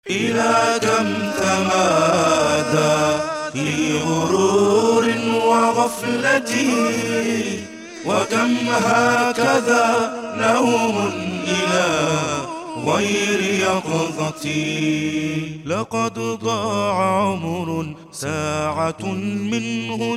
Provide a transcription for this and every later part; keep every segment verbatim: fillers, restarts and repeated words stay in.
إلى كم تمادى في غرور وغفلتي، وكم هكذا نوم إلى غير يقظتي. لقد ضاع عمر ساعة منه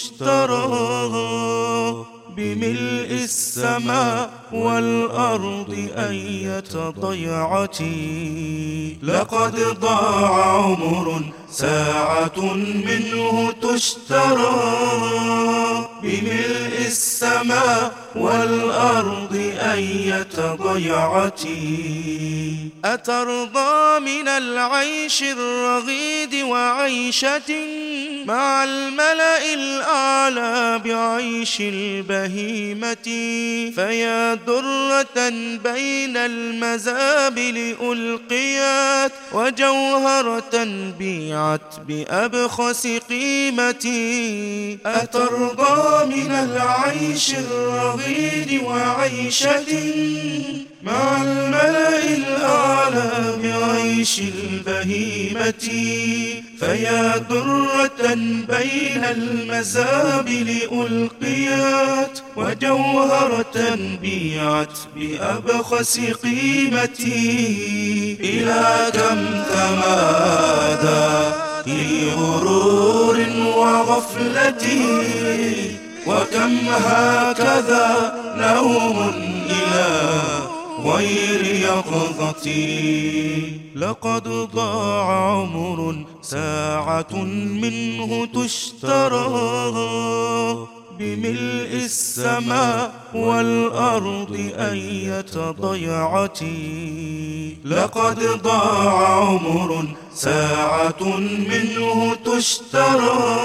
تشترى بملء السماء والأرض أية ضيعتي. لقد ضاع عمر ساعة منه تشترى بملء السماء والأرض أية ضيعتي. أترضى من العيش الرغيد وعيشة مع الملأ الأعلى بعيش البهيمة؟ فيا درة بين المزابل ألقيت، وجوهرة بيعت بأبخس قيمتي. أترضى من العيش الرغيد وعيشة مع الملأ الأعلى بعيش البهيمة؟ فيا درة بين المزابل ألقيت، وجوهرة بيعت بأبخس قيمتي. إلى كم تمادى في غرور وغفلتي، وكم هكذا نوم إلى غير يقظتي. لقد ضاع عمر ساعة منه تشترى بملء السماء والأرض أية ضيعتي. لقد ضاع عمر ساعة منه تشترى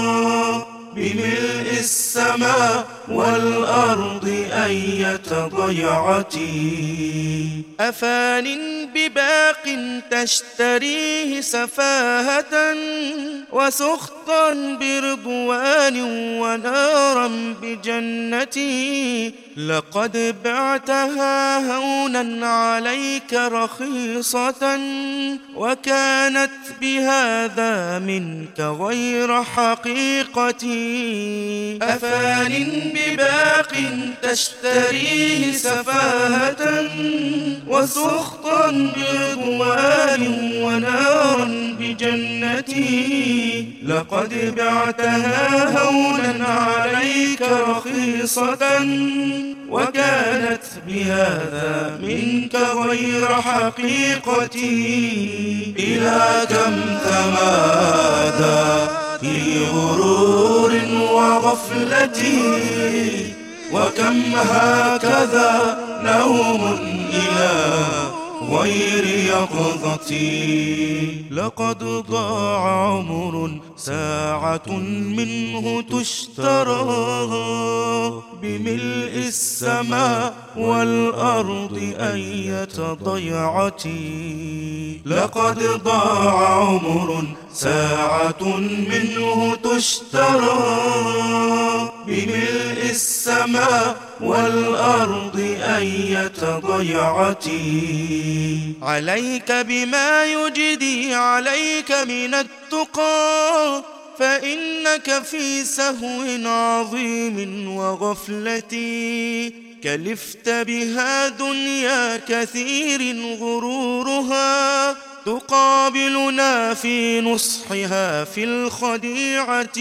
بملء السماء والأرض أية ضيعتي. أفان بباق تشتريه سفاهة، وسخطا برضوان ونارا بجنتي. لقد بعتها هونا عليك رخيصة، وكانت بهذا منك غير حقيقتي. أفان بباق تشتريه سفاهة، وسخطا برضوان ونارا بجنتي. لقد بعتها هونا عليك رخيصة، وكانت بهذا منك غير حقيقتي. إلى كم تمادى في غرور وغفلتي، وكم هكذا نوم إلى غير يقظتي. لقد ضاع عمر ساعة منه تشترى بملء السماء والأرض أية ضيعتي. لقد ضاع عمر ساعة منه تشترى بملء السماء والأرض أية ضيعتي. عليك بما يجدي عليك من التقى، فإنك في سهو عظيم وغفلتي. كلفت بها دنيا كثير غرورها، تقابلنا في نصحها في الخديعة.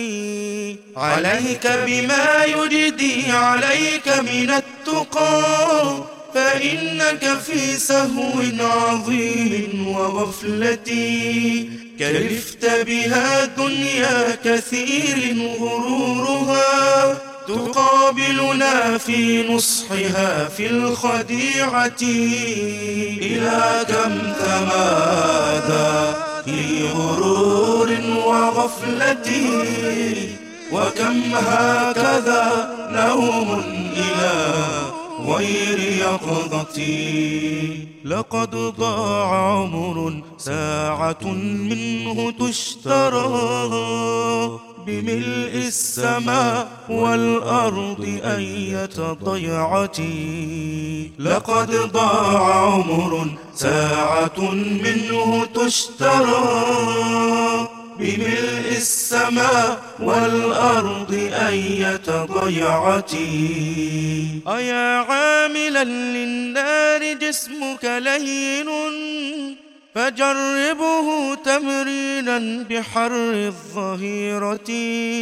عليك بما يجدي عليك من التقى، فإنك في سهو عظيم وغفلتي. كلفت بها دنيا كثير غرورها، تقابلنا في نصحها في الخديعة. إلى كم تمادى في غرور وغفلتي، وكم هكذا نوم إلى غير يقظتي. لقد ضاع عمر ساعة منه تشترى بملء السماء والأرض أية ضيعتي. لقد ضاع عمر ساعة منه تشترى، بملء السماء والأرض أية ضيعتي. أيا عاملا للنار جسمك لين، فجربه تمرينا بحر الظهيرة،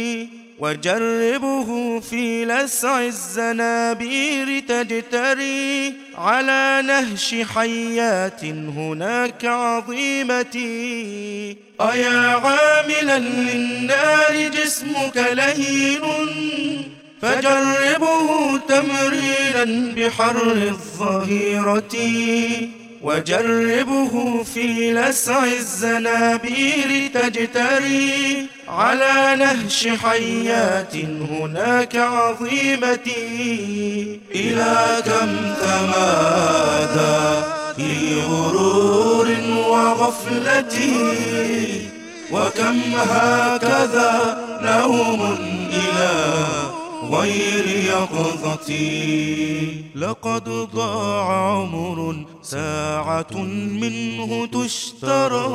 وجربه في لسع الزنابير تجتري على نهش حيات هناك عظيمة. أيا عاملا للنار جسمك لين، فجربه تمرينا بحر الظهيرة، وجربه في لسع الزنابير تجتري على نهش حيات هناك عظيمة. إلى كم تمادى في غرور وغفلة، وكم هكذا نوم إلى غير يقظتي. لقد ضاع عمر ساعة منه تشترى،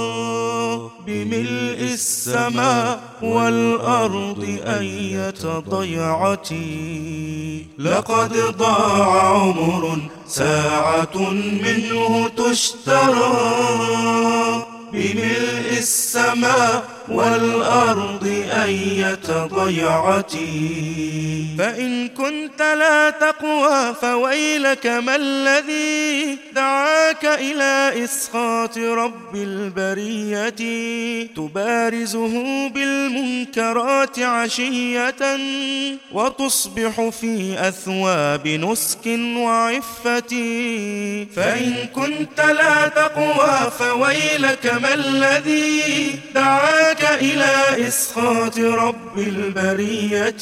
بملء السماء والأرض أية ضيعتي. لقد ضاع عمر ساعة منه تشترى، بملء السماء والأرض أية ضيعتي. فإن كنت لا تقوى فويلك ما الذي دعاك إلى إسخاط رب البرية، تبارزه بالمنكرات عشية، وتصبح في أثواب نسك وعفة. فإن كنت لا تقوى فويلك ما الذي دعاك إلى إسخاط رب البرية،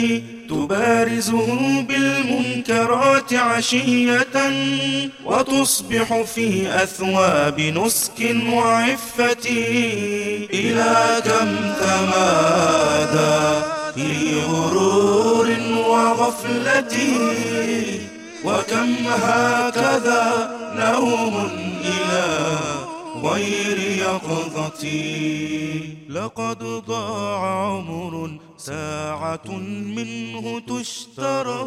تبارزه بالمنكرات عشية، وتصبح في أثواب نسك وعفة. إلى كم تمادى في غرور وغفلة، وكم هكذا نوم إلى غير يقظتي. لقد ضاع عمر ساعة منه تشترى،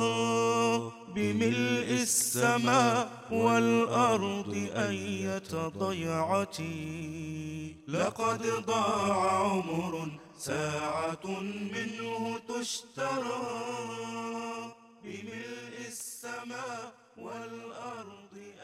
بملء السماء والأرض أية ضيعتي. لقد ضاع عمر ساعة منه تشترى، بملء السماء والأرض